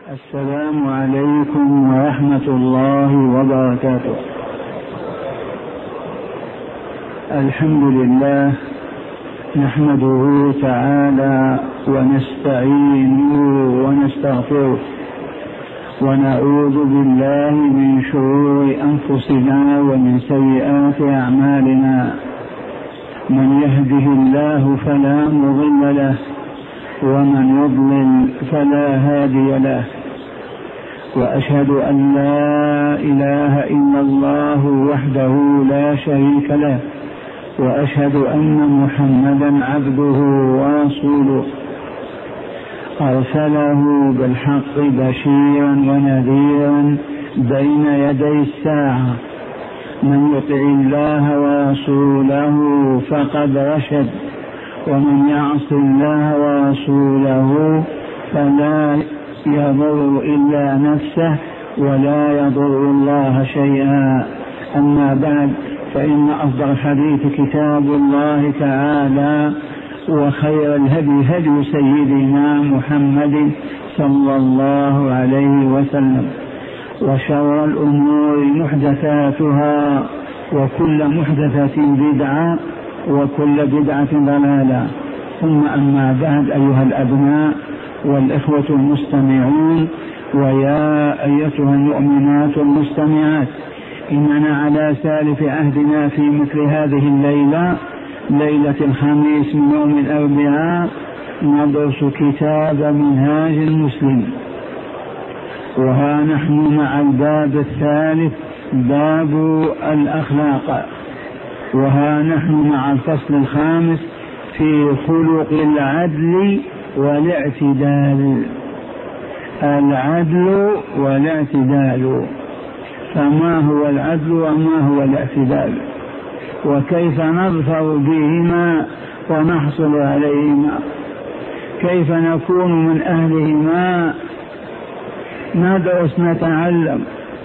السلام عليكم ورحمة الله وبركاته. الحمد لله نحمده تعالى ونستعينه ونستغفره ونعوذ بالله من شرور أنفسنا ومن سيئات أعمالنا. من يهده الله فلا مضل له ومن يضلل فلا هادي له، وأشهد أن لا إله إلا الله وحده لا شريك له، وأشهد أن محمدا عبده ورسوله أرسله بالحق بشيرا ونذيرا بين يدي الساعة. من يطع الله ورسوله فقد رشد، ومن يعص الله ورسوله فلا يضر إلا نفسه ولا يضر الله شيئا. أما بعد، فإن أصدق الحديث كتاب الله تعالى، وخير الهدي هدي سيدنا محمد صلى الله عليه وسلم، وشر الأمور محدثاتها، وكل محدثة بدعة، وكل بدعة ضلالة. ثم أما بعد، أيها الأبناء والإخوة المستمعون، ويا أيتها المؤمنات المستمعات، إننا على سالف عهدنا في مثل هذه الليلة، ليلة الخميس من يوم الأربعاء، ندرس كتاب منهاج المسلم، وها نحن مع الباب الثالث، باب الأخلاق، وها نحن مع الفصل الخامس في خلق العدل والاعتدال. العدل والاعتدال، فما هو العدل وما هو الاعتدال، وكيف نظفر بهما ونحصل عليهما، كيف نكون من أهلهما. ندرس نتعلم.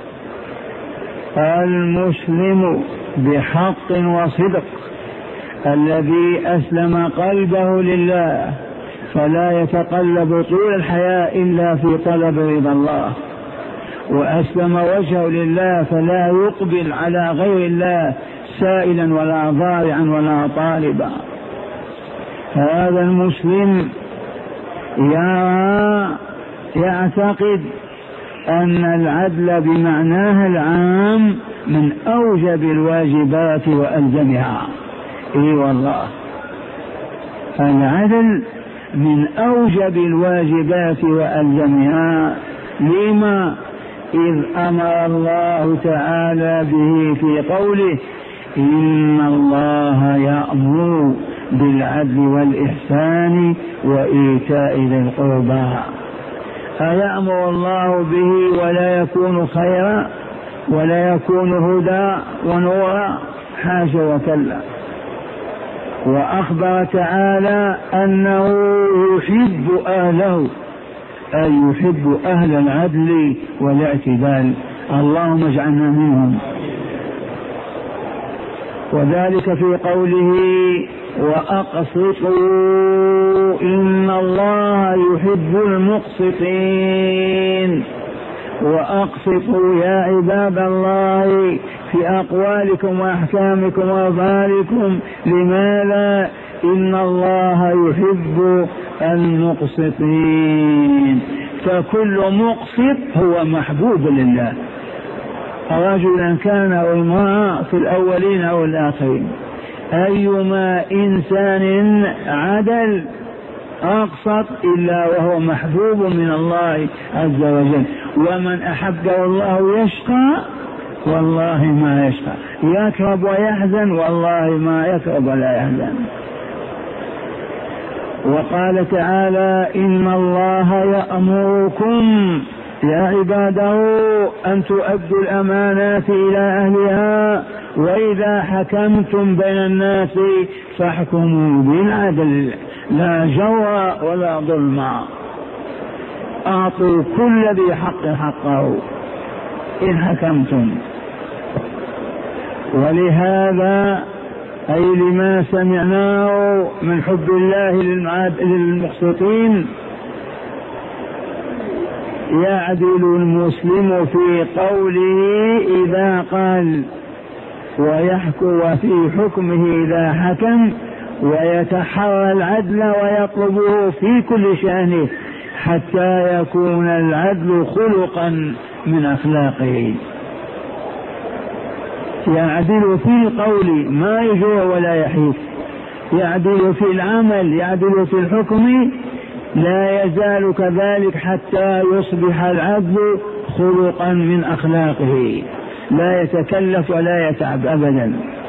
المسلم بحق وصدق الذي أسلم قلبه لله، فلا يتقلب طول الحياة إلا في طلب رضا الله، وأسلم وجهه لله، فلا يقبل على غير الله سائلا ولا ضارعا ولا طالبا. هذا المسلم يعتقد أن العدل بمعناها العام من أوجب الواجبات وألزمها. إي والله، العدل من أوجب الواجبات وألزمها. لما؟ إذ أمر الله تعالى به في قوله: إن الله يأمر بالعدل والإحسان وإيتاء ذي القربى. أيأمر الله به ولا يكون خيرا ولا يكون هدى ونورا؟ حاشا وكلا. وأخبر تعالى أنه يحب أهله، أي يحب أهل العدل والاعتدال. اللهم اجعلنا منهم. وذلك في قوله: وأقسطوا إن الله يحب المقسطين. وأقسطوا يا عباد الله في أقوالكم وأحكامكم وأفعالكم. لماذا؟ إن الله يحب المقسطين. فكل مقسط هو محبوب لله، رجلا كان أو امرأة، في الأولين أو الآخرين. أيما إنسان عدل أقسط إلا وهو محبوب من الله عز وجل. ومن أحبه الله يشقى؟ والله ما يشقى. يكرب ويحزن؟ والله ما يكرب ولا يحزن. وقال تعالى: إن الله يأمركم يا عباده أن تؤدوا الأمانات إلى أهلها، وإذا حكمتم بين الناس فاحكموا بالعدل، لا جور ولا ظلم. أعطوا كل ذي حق حقه إن حكمتم. ولهذا أي لما سمعناه من حب الله للمقسطين يعدل المسلم في قوله إذا قال وفي حكمه إذا حكم، ويتحرى العدل ويطلبه في كل شأنه حتى يكون العدل خلقا من أخلاقه. يعدل في القول ما يجوع ولا يحيف، يعدل في العمل، يعدل في الحكم، لا يزال كذلك حتى يصبح العدل خلقا من أخلاقه، لا يتكلف ولا يتعب أبدا،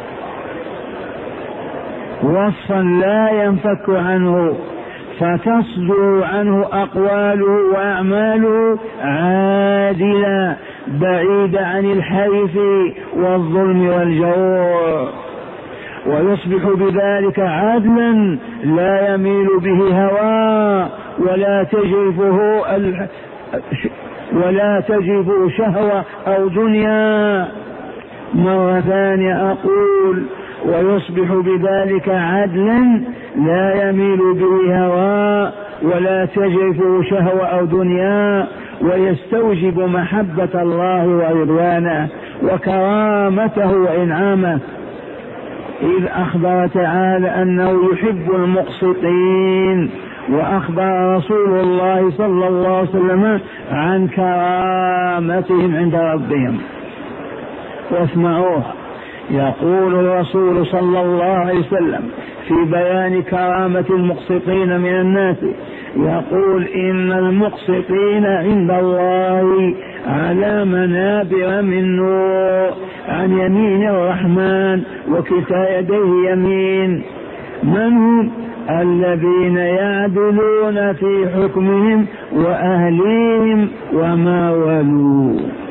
وصفا لا ينفك عنه، فتصدر عنه أقواله وأعماله عادلا بعيد عن الحيف والظلم والجور، ويصبح بذلك عدلا لا يميل به هوى ولا تجرفه شهوة أو دنيا. مرة ثانية أقول ويصبح بذلك عدلا لا يميل به هوى ولا تجرفه شهوة أو دنيا، ويستوجب محبة الله ورضوانه وكرامته وإنعامه، إذ أخبر تعالى أنه يحب المقسطين، وأخبر رسول الله صلى الله عليه وسلم عن كرامتهم عند ربهم. واسمعوه، يقول الرسول صلى الله عليه وسلم في بيان كرامة المقسطين من الناس، يقول إن المقسطين عند الله على منابر من نور عن يمين الرحمن وكلتا يديه يمين. من هم؟ الذين يعدلون في حكمهم وأهليهم وما ولوا.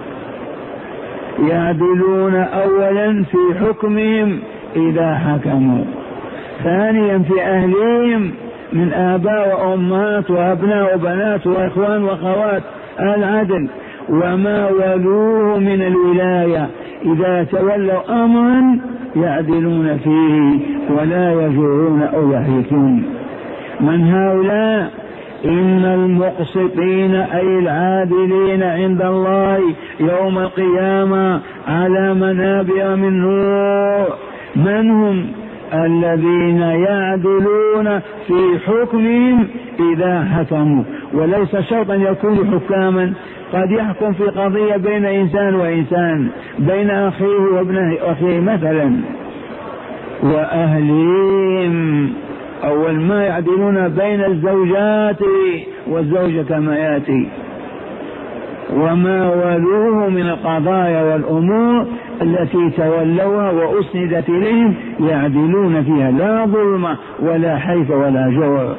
يعدلون أولا في حكمهم إذا حكموا، ثانيا في أهليهم من آباء وأمهات وأبناء وبنات وإخوان وأخوات العدل، وما ولوه من الولاية إذا تولوا أمرا يعدلون فيه ولا يجرون أو يحيثون. من هؤلاء؟ إن المقسطين أي العادلين عند الله يوم القيامة على منابر من نور. من هم؟ الذين يعدلون في حكمهم إذا حكموا، وليس شرطا يكونوا حكاما، قد يحكم في قضية بين إنسان وإنسان، بين أخيه وابن أخيه مثلا. وأهلهم أول ما يعدلون بين الزوجات والزوجة كما يأتي، وما ولوه من القضايا والأمور التي تولوها وأسندت إليهم يعدلون فيها، لا ظلم ولا حيف ولا جور.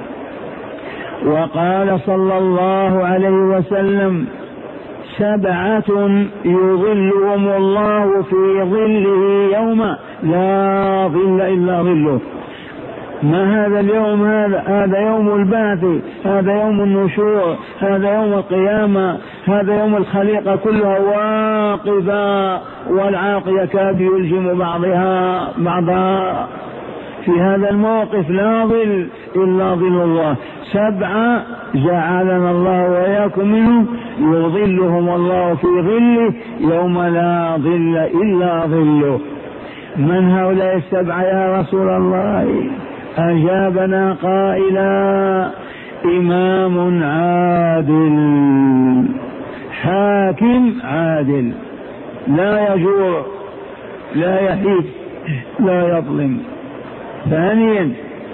وقال صلى الله عليه وسلم 7 يظلهم الله في ظله يوم لا ظل إلا ظله. ما هذا اليوم؟ هذا يوم البعث، هذا يوم النشور، هذا يوم القيامة، هذا يوم الخليقة كلها واقفة والعاق يكاد يلجم بعضها. في هذا الموقف لا ظل إلا ظل الله. 7 جعلنا الله وإياكم منهم يظلهم الله في ظله يوم لا ظل إلا ظله. من هؤلاء 7 يا رسول الله؟ أجابنا قائلا إمام عادل، حاكم عادل، لا يجور لا يحيف لا يظلم. ثانيا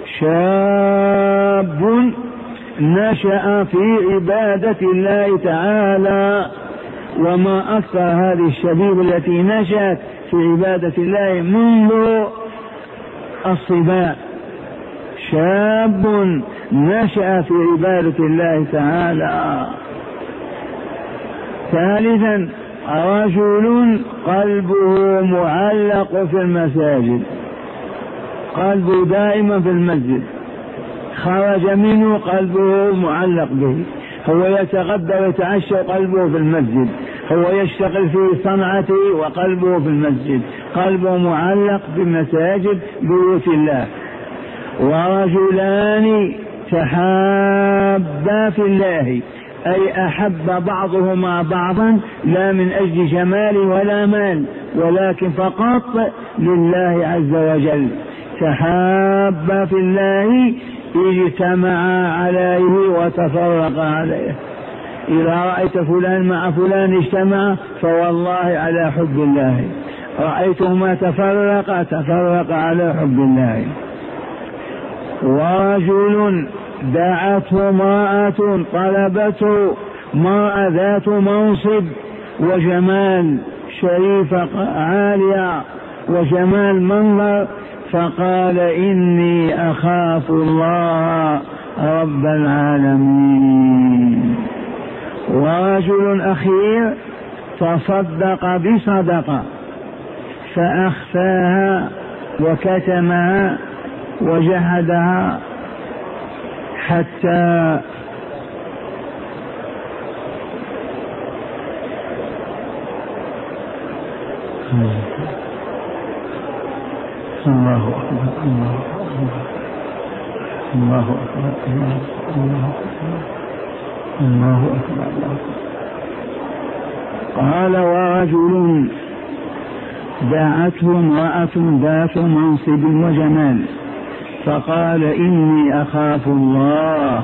شاب نشأ في عبادة الله تعالى، وما أكثر هذه الشبيبة التي نشأت في عبادة الله منذ الصبا. شاب نشأ في عبادة الله تعالى. ثالثا رجل قلبه معلق في المساجد، قلبه دائما في المسجد، خرج منه قلبه معلق به، هو يتغدى ويتعشى قلبه في المسجد، هو يشتغل في صنعته وقلبه في المسجد، قلبه معلق بمساجد بيوت الله. ورجلان تحابا في الله أي أحب بعضهما بعضا لا من أجل جمال ولا مال، ولكن فقط لله عز وجل. تحابا في الله اجتمعا عليه وتفرقا عليه. إذا رأيت فلان مع فلان اجتمع فوالله على حب الله، رأيتهما تفرق على حب الله. ورجل دعته امرأة، طلبته امرأة ذات منصب وجمال، شريفة عالية وجمال منظر، فقال إني أخاف الله رب العالمين. ورجل أخير تصدق بصدقة فأخفاها وكتمها وجحدها حتى الله أكبر الله أكبر الله أكبر. قال ورجل دعته امرأة ذات منصب وجمال فقال إني أخاف الله.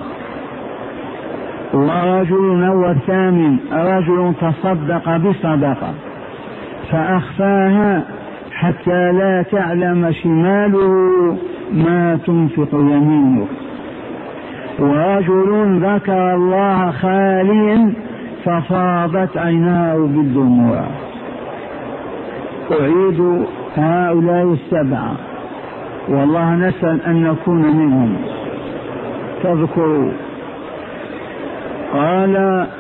ورجل والثامن رجل تصدق بصدقة فأخفاها حتى لا تعلم شماله ما تنفق يمينه. ورجل ذكر الله خاليا ففاضت عيناه بالدموع. أعيد هؤلاء السبعة والله نسأل أن نكون منهم. تذكروا قال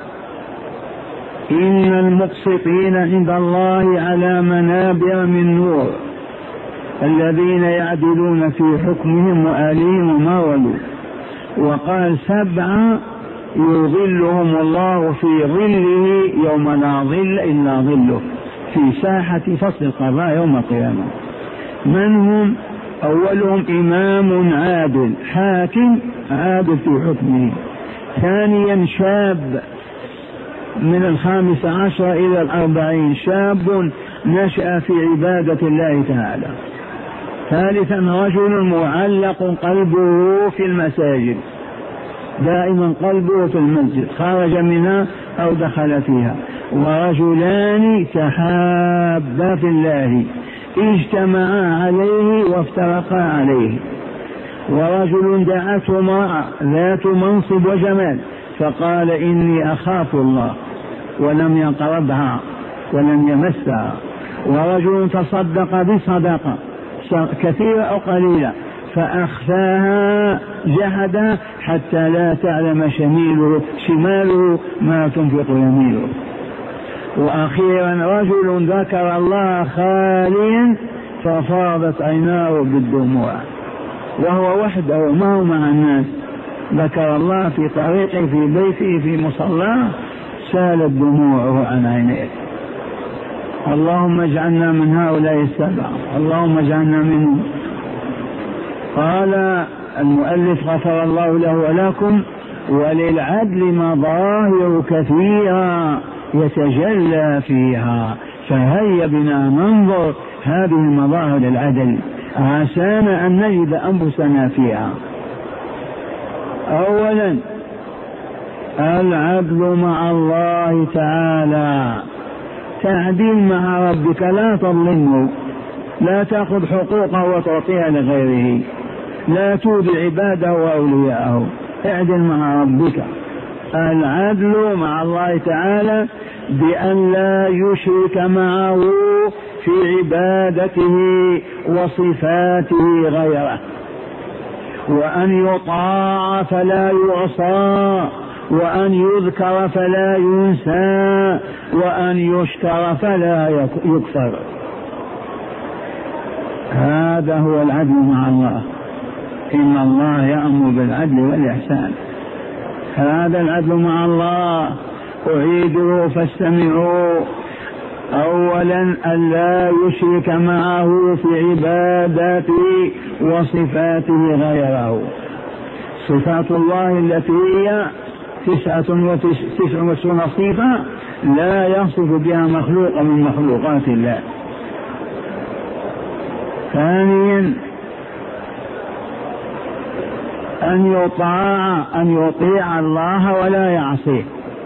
إن المقسطين عند الله على منابر من نور الذين يعدلون في حكمهم وآلهم وما ولوا. وقال سبعة يظلهم الله في ظله يوم لا ظل إلا ظله في ساحة فصل القضاء يوم القيامة. من هم؟ أولهم إمام عادل، حاكم عادل في حكمه. ثانيا شاب من 15 إلى 40، شاب نشأ في عبادة الله تعالى. ثالثا رجل معلق قلبه في المساجد، دائما قلبه في المسجد، خرج منها أو دخل فيها. ورجلان تحابا في الله اجتمعا عليه وافترقا عليه. ورجل دعته امرأة ذات منصب وجمال فقال إني أخاف الله ولم يقربها ولم يمسها. ورجل تصدق بصدقة كثيرة أو قليلة فأخفاها جحدا حتى لا تعلم شماله ما تنفق يمينه. وأخيرا رجل ذكر الله خاليا ففاضت عيناه بالدموع وهو وحده ما هو مع الناس، ذكر الله في طريقه في بيته في مصلاه سالت دموعه عن عينيه. اللهم اجعلنا من هؤلاء السبعة، اللهم اجعلنا منهم. قال المؤلف غفر الله له ولكم وللعدل مظاهر كثيرة يتجلى فيها، فهيا بنا ننظر هذه المظاهر العدل عسانا أن نجد أنفسنا فيها. أولا العدل مع الله تعالى، تعديل مع ربك، لا تظلمه، لا تأخذ حقوقه وتعطيها لغيره، لا تودي عباده وأولياءه، اعدل مع ربك. العدل مع الله تعالى بأن لا يشرك معه في عبادته وصفاته غيره، وأن يطاع فلا يعصى، وأن يذكر فلا ينسى، وأن يشكر فلا يكفر. هذا هو العدل مع الله. إن الله يأمر بالعدل والإحسان. هذا العدل مع الله. أعيده فاستمعوا. أولا أن لا يشرك معه في عباداته وصفاته غيره. صفات الله التي هي 99 صفة لا يصف بها مخلوق من مخلوقات الله. ثانيا أن يطيع الله ولا يعصيه.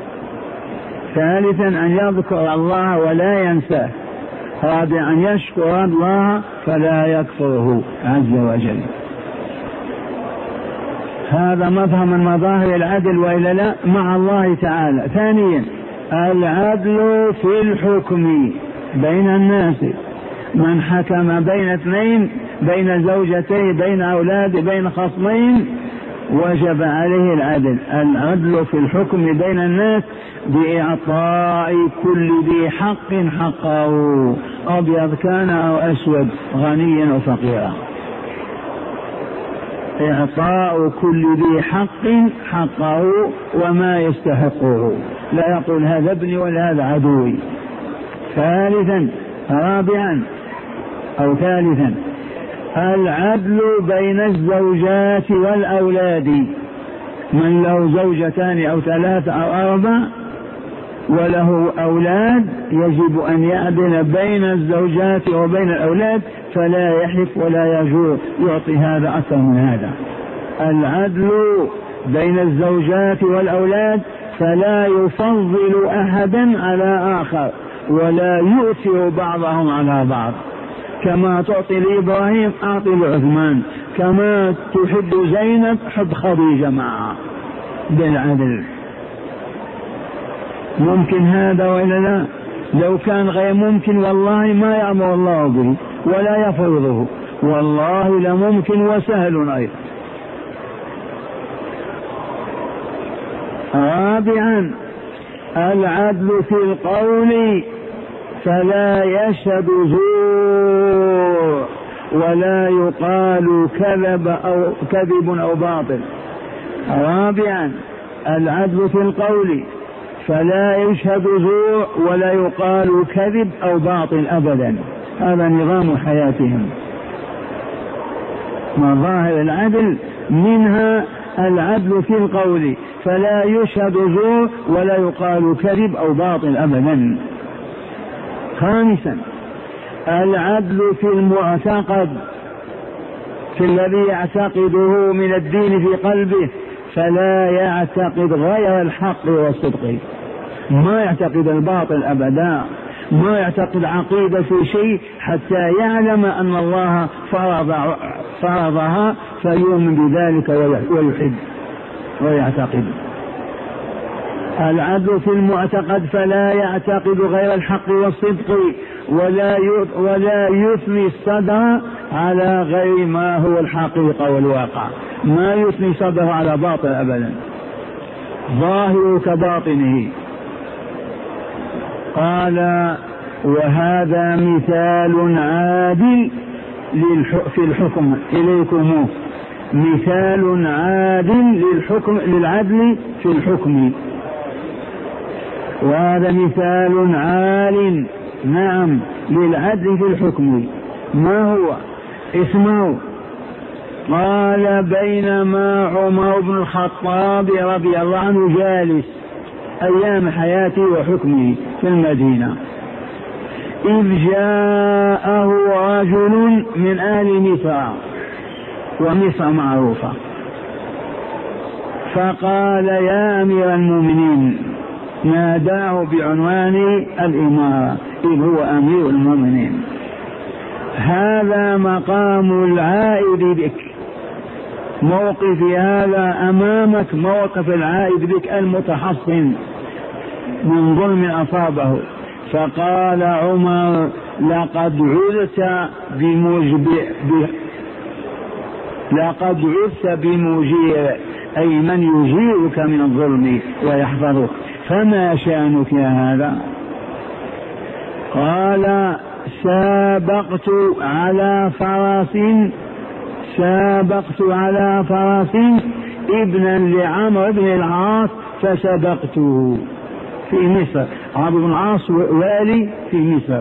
ثالثا أن يذكر الله ولا ينساه. رابعا أن يشكر الله فلا يكفره عز وجل. هذا مظهر من مظاهر العدل وإلا لا مع الله تعالى. ثانيا العدل في الحكم بين الناس. من حكم بين اثنين، بين زوجتين، بين أولاد، بين خصمين، وجب عليه العدل. العدل في الحكم بين الناس بإعطاء كل ذي حق حقه، أبيض كان أو أسود، غنيا أو فقيرا. إعطاء كل ذي حق حقه وما يستحقه، لا يقول هذا ابني ولا هذا عدوي. ثالثا العدل بين الزوجات والأولاد. من له زوجتان أو 3 أو 4 وله أولاد يجب أن يعدل بين الزوجات وبين الأولاد، فلا يحف ولا يجور يعطي هذا أكثر من هذا. العدل بين الزوجات والأولاد، فلا يفضل أحدا على آخر ولا يؤثر بعضهم على بعض. كما تعطي لإبراهيم أعطي لعثمان، كما تحب زينب حب خديجة معها بالعدل. ممكن هذا وإلا لا؟ لو كان غير ممكن والله ما يأمر الله به ولا يفرضه، والله لممكن وسهل أيضا. رابعا العدل في القول، فلا يشهد زور ولا يقال كذب أو باطل. رابعا العدل في القول، فلا يشهد زور ولا يقال كذب أو باطل أبدا. هذا نظام حياتهم. مظاهر العدل منها العدل في القول، فلا يشهد زور ولا يقال كذب أو باطل أبدا. خامسا العدل في المعتقد، في الذي يعتقده من الدين في قلبه، فلا يعتقد غير الحق والصدق، ما يعتقد الباطل أبدا، ما يعتقد عقيدة في شيء حتى يعلم أن الله فرضها فيؤمن بذلك ويحب ويعتقد. العدل في المعتقد، فلا يعتقد غير الحق والصدق ولا يثني الصدر على غير ما هو الحقيقة والواقع، ما يثني صدره على باطل أبدا، ظاهر كباطنه. قال وهذا مثال عادل في الحكم إليكم، مثال عادل للعدل في الحكم، وهذا مثال عال نعم للعدل في الحكم. ما هو؟ اسمه. قال بينما عمر بن الخطاب رضي الله عنه جالس أيام حياته وحكمه في المدينة، إذ جاءه رجل من آل مصر، ومصر معروفة، فقال يا أمير المؤمنين، ناداه بعنوان الإمارة إذ هو أمير المؤمنين، هذا مقام العائد بك، موقف هذا أمامك موقف العائد بك المتحصن من ظلم أصابه. فقال عمر لقد عرت بمجير، أي من يجيرك من الظلم ويحفظك، فما شأنك يا هذا؟ قال سابقت على فرس ابنا لعمرو بن العاص فسبقته في مصر. عمرو بن العاص والي في مصر،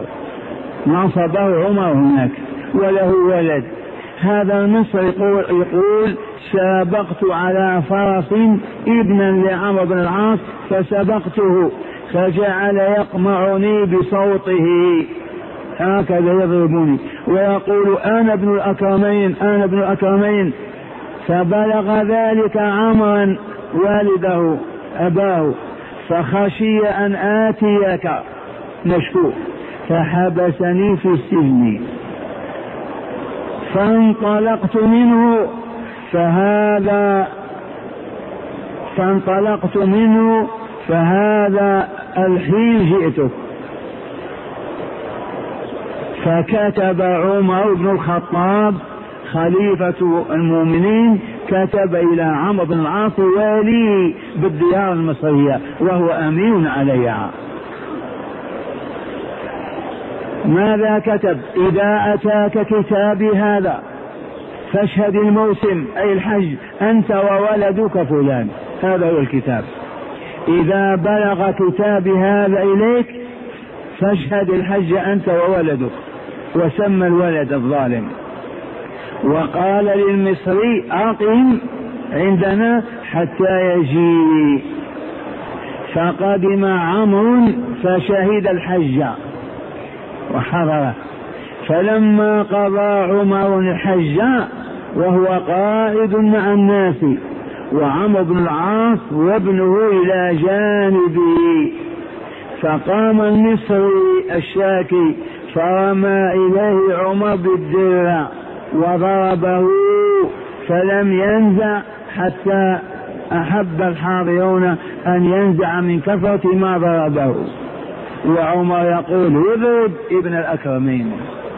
نصبه عمر هناك وله ولد. هذا مصر يقول سابقت على فرس ابنا لعمرو بن العاص فسبقته فجعل يقمعني بصوته هكذا يضربني ويقول أنا ابن الأكرمين أنا ابن الأكرمين. فبلغ ذلك عمرا والده أباه فخشي أن آتيك نشكو فحبسني في السجن فانطلقت منه فهذا الحين جئتك. فكتب عمر بن الخطاب خليفة المؤمنين كتب إلى عمرو بن العاص والي بالديار المصرية وهو أمين عليها. ماذا كتب؟ إذا أتاك كتابي هذا فاشهد الموسم أي الحج أنت وولدك فلان. هذا هو الكتاب. إذا بلغ كتابي هذا إليك فاشهد الحج أنت وولدك. وسمى الولد الظالم. وقال للمصري أقم عندنا حتى يجي. فقدم عمرو فشهد الحج وحضره. فلما قضى عمر الحج وهو قائد مع الناس وعمرو بن العاص وابنه إلى جانبه فقام المصري الشاكي فرمى إليه عمر بالدرع وضربه فلم ينزع حتى أحب الحاضرون أن ينزع من كثرة ما ضربه. وعمر يقول اضرب ابن الأكرمين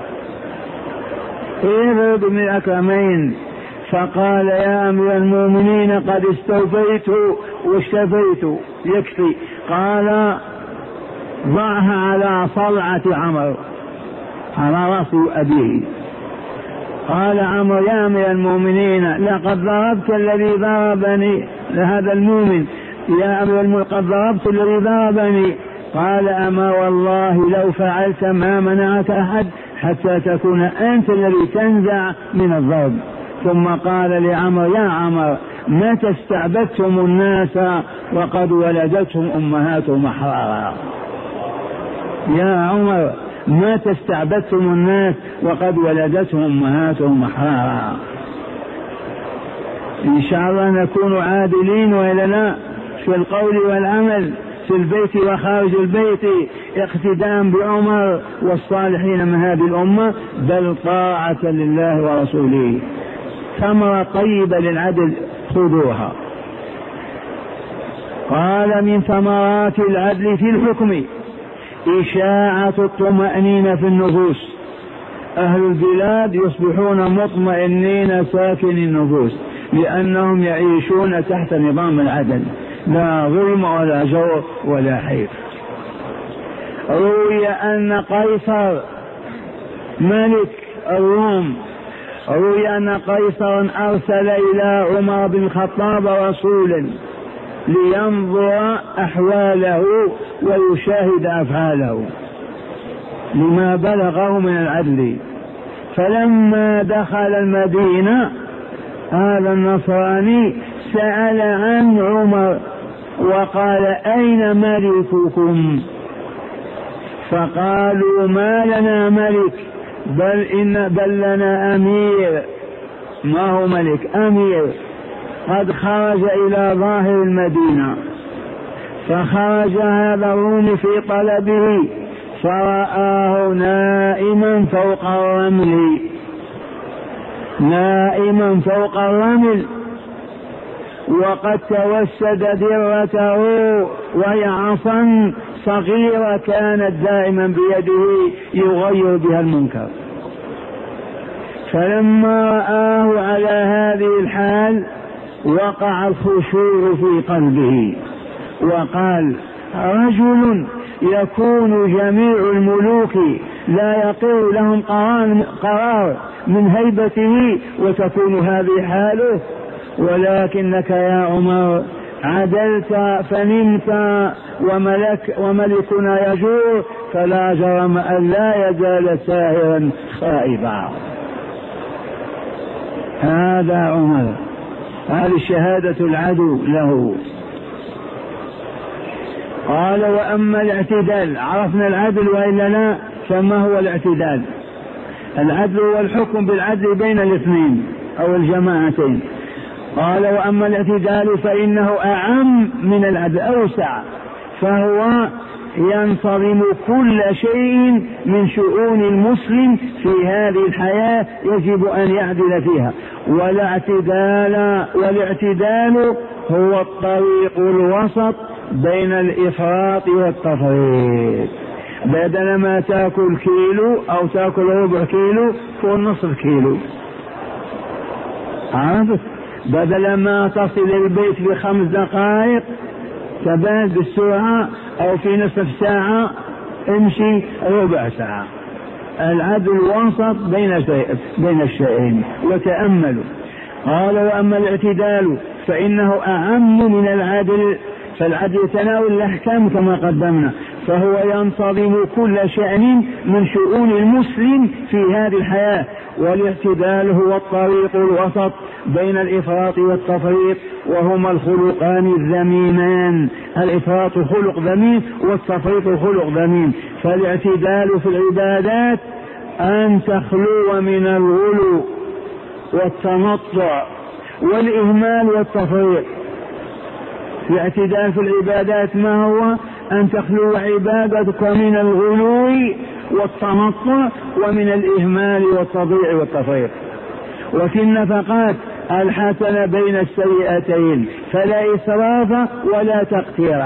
اضرب ابن الأكرمين. فقال يا أمير المؤمنين قد استوفيت واشتفيت يكفي. قال ضعها على صلعة عمرو على رأس أبيه. قال عمرو يا أمير المؤمنين لقد ضربت الذي ضربني لهذا المؤمن يا أمير المؤمنين قد ضربت الذي ضربني. قال أما والله لو فعلت ما منعك أحد حتى تكون أنت الذي تنزع من الضرب. ثم قال لعمر يا عمر متى استعبدتم الناس وقد ولدتهم أمهاتهم أحرارا. يا عمر متى استعبدتم الناس وقد ولدتهم أمهاتهم أحرارا. إن شاء الله نكون عادلين وإلنا في القول والعمل في البيت وخارج البيت اقتداء بعمر والصالحين من هذه الأمة بل طاعة لله ورسوله. ثمرة طيبة للعدل خذوها. قال من ثمرات العدل في الحكم إشاعة الطمأنينة في النفوس. أهل البلاد يصبحون مطمئنين ساكن النفوس لأنهم يعيشون تحت نظام العدل لا ظلم ولا جور ولا حيف. روي أن قيصر ملك الروم روي أن قيصرا أرسل إلى عمر بن الخطاب رسولا لينظر أحواله ويشاهد أفعاله لما بلغه من العدل. فلما دخل المدينة هذا النصراني سأل عن عمر وقال أين ملككم؟ فقالوا ما لنا ملك بل لنا أمير. ما هو ملك؟ أمير قد خرج إلى ظاهر المدينة. فخرج هذا الرومي في طلبه فرآه نائما فوق الرمل وقد توسد درته وهي عصا صغيرة كانت دائما بيده يغير بها المنكر. فلما رآه على هذه الحال وقع الخشوع في قلبه وقال رجل يكون جميع الملوك لا يقر لهم قرار من هيبته وتكون هذه حاله. ولكنك يا عمر عدلت فنمت وملكنا يجور فلا جرم أن لا يزال ساهرا خائبا. هذا عمر هذه شهادة العدو له. قال وأما الاعتدال، عرفنا العدل وإلا لا؟ فما هو الاعتدال؟ العدل هو الحكم بالعدل بين الاثنين أو الجماعتين. قال وأما الاعتدال فإنه أعم من العدل، أوسع، فهو ينتظم كل شيء من شؤون المسلم في هذه الحياة يجب أن يعدل فيها. والاعتدال هو الطريق الوسط بين الإفراط والتفريط. بدل ما تأكل كيلو أو تأكل ربع كيلو كل نصف كيلو، عرفت؟ بدل ما تصل البيت في 5 دقائق تبعد بالسرعة أو في نصف ساعة امشي ربع ساعة. العدل الوسط بين الشيئين. وتأملوا. قال وأما الاعتدال فإنه أعم من العدل، فالعدل يتناول الأحكام كما قدمنا، فهو ينتظم كل شأن من شؤون المسلم في هذه الحياة. والاعتدال هو الطريق الوسط بين الإفراط والتفريط، وهما الخلقان الذميمان. الإفراط خلق ذميم والتفريط خلق ذميم. فالاعتدال في العبادات أن تخلو من الغلو والتنطع والإهمال والتفريط. الاعتدال في العبادات ما هو؟ أن تخلو عبادتك من الغلو والتنطع ومن الإهمال والتضييع والتفريط. وفي النفقات الحسنة بين السيئتين، فلا إسراف ولا تقتير،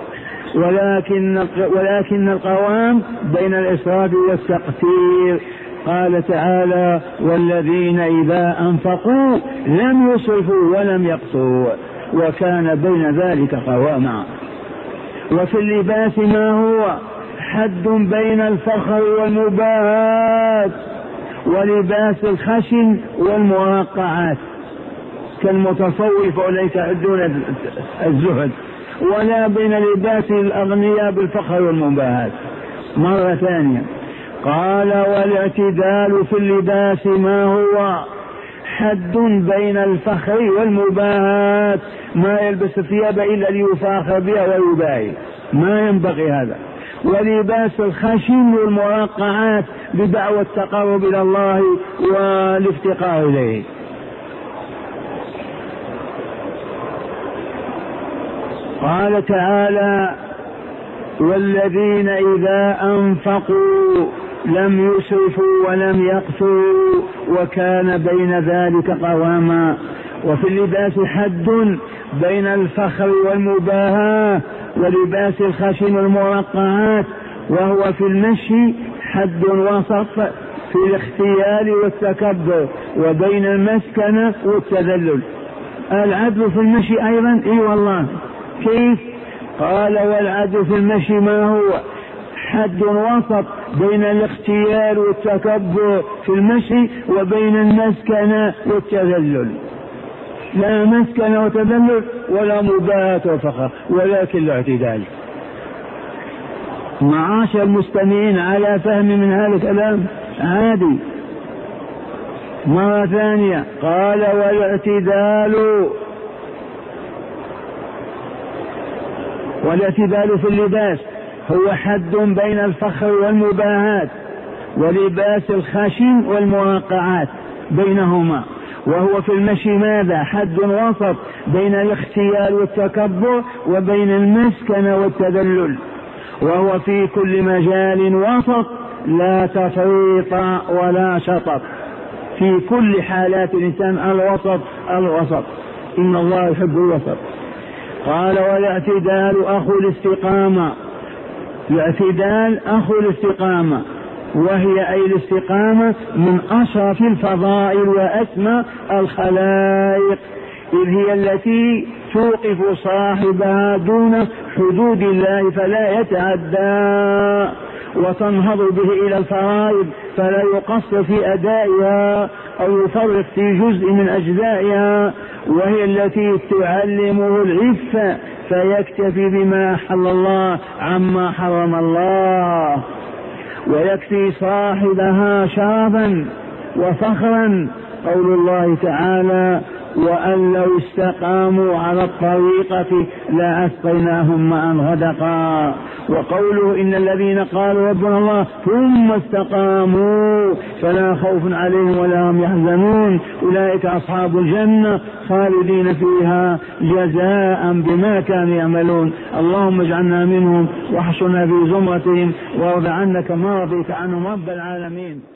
ولكن القوام بين الإسراف والتقتير. قال تعالى والذين إذا أنفقوا لم يسرفوا ولم يقتروا وكان بين ذلك قواما. وفي اللباس ما هو؟ حد بين الفخر والمباهات ولباس الخشن والمرقعات كالمتصوف أولئك يحدون الزهد، ولا بين لباس الأغنياء بالفخر والمباهات. مرة ثانية قال والاعتدال في اللباس ما هو؟ حد بين الفخر والمباهات، ما يلبس الثياب إلا ليفاخر بها ويباهي، ما ينبغي هذا. ولباس الخشن والمرقعات بدعوى التقرب إلى الله والافتقار إليه. قال تعالى والذين إذا أنفقوا لم يسرفوا ولم يقتروا وكان بين ذلك قواما. وفي اللباس حد بين الفخر والمباهاة ولباس الخشن والمرقعات، وهو في المشي حد وسط في الاختيال والتكبر وبين المسكنة والتذلل. العدل في المشي أيضا والله كيف؟ قال والعدل في المشي ما هو؟ حد وسط بين الاختيال والتكبر في المشي وبين المسكنة والتذلل. لا مسكنة وتذلل ولا مباهاة وفخر، ولكن الاعتدال. معاشر المستمعين على فهم من هذا الكلام عادي. مرة ثانية قال والاعتدال في اللباس هو حد بين الفخر والمباهات ولباس الخشن والمرقعات بينهما، وهو في المشي ماذا؟ حد وسط بين الاختيال والتكبر وبين المسكنة والتذلل، وهو في كل مجال وسط لا تفريط ولا شطط، في كل حالات الإنسان الوسط إن الله يحب الوسط. قال والاعتدال أخو الاستقامة. الاعتدال أخو الاستقامة، وهي أي الاستقامة من أشرف الفضائل وأسمى الخلائق، إذ هي التي توقف صاحبها دون حدود الله فلا يتعدى، وتنهض به إلى الفرائض فلا يقصر في أدائها أو يفرط في جزء من أجزائها، وهي التي تعلمه العفة فيكتفي بما أحل الله عما حرم الله، ويكفي صاحبها شرفا وفخرا قول الله تعالى وأن لو استقاموا على الطريقة لأسقيناهم ماء غدقا. وقوله إن الذين قالوا ربنا الله ثم استقاموا فلا خوف عليهم ولا هم يحزنون أولئك أصحاب الجنة خالدين فيها جزاء بما كانوا يعملون. اللهم اجعلنا منهم واحشرنا في زمرتهم وارض عنا كما رضيت عنهم رب العالمين.